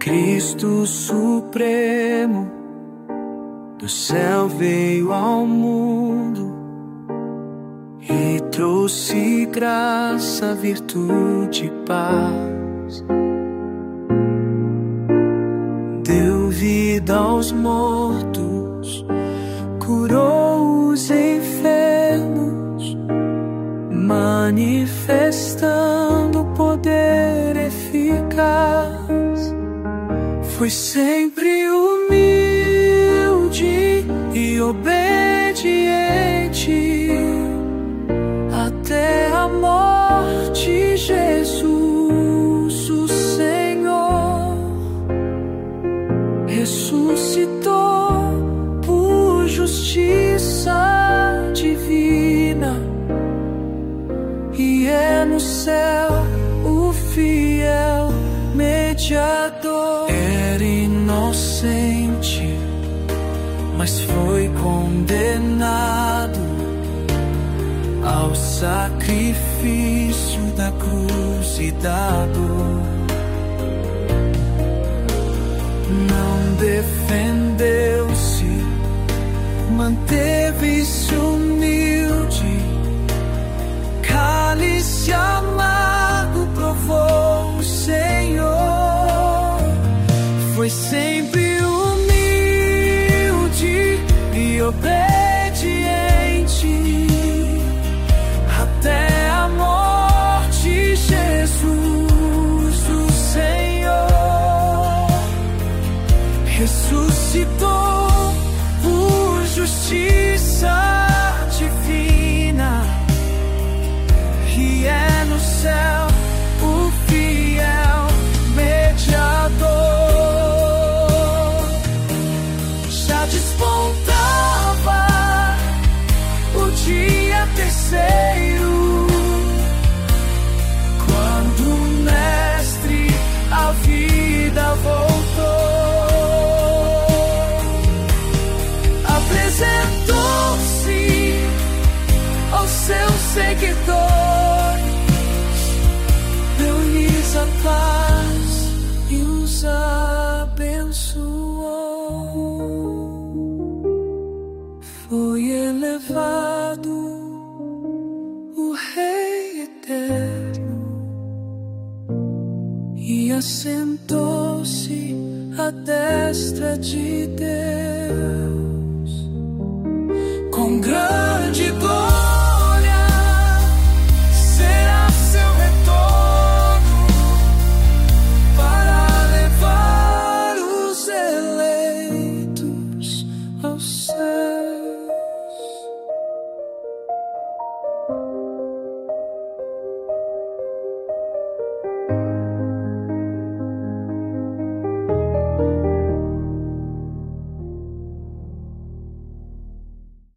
Cristo Supremo do céu veio ao mundo e trouxe graça, virtude e paz. Deu vida aos mortos, curou os enfermos, manifestando poder eficaz. Foi sempre humilde e obediente até a morte. Jesus, o Senhor, ressuscitou por justiça divina e é no céu o fiel mediador. Era inocente, mas foi condenado ao sacrifício da cruz e da dor. Não defendeu-se, manteve-se humilde, cálice amargo provou o Senhor. Foi sempre humilde e obediente até a morte. Jesus, o Senhor, ressuscitou por justiça divina e é no céu o fiel mediador. Já despontava o dia terceiro, quando o Mestre à vida voltou. Apresentou-se aos seus seguidores, deu-lhes a paz e os abençoou. Foi elevado o Rei eterno e assentou-se à destra de Deus. Com grande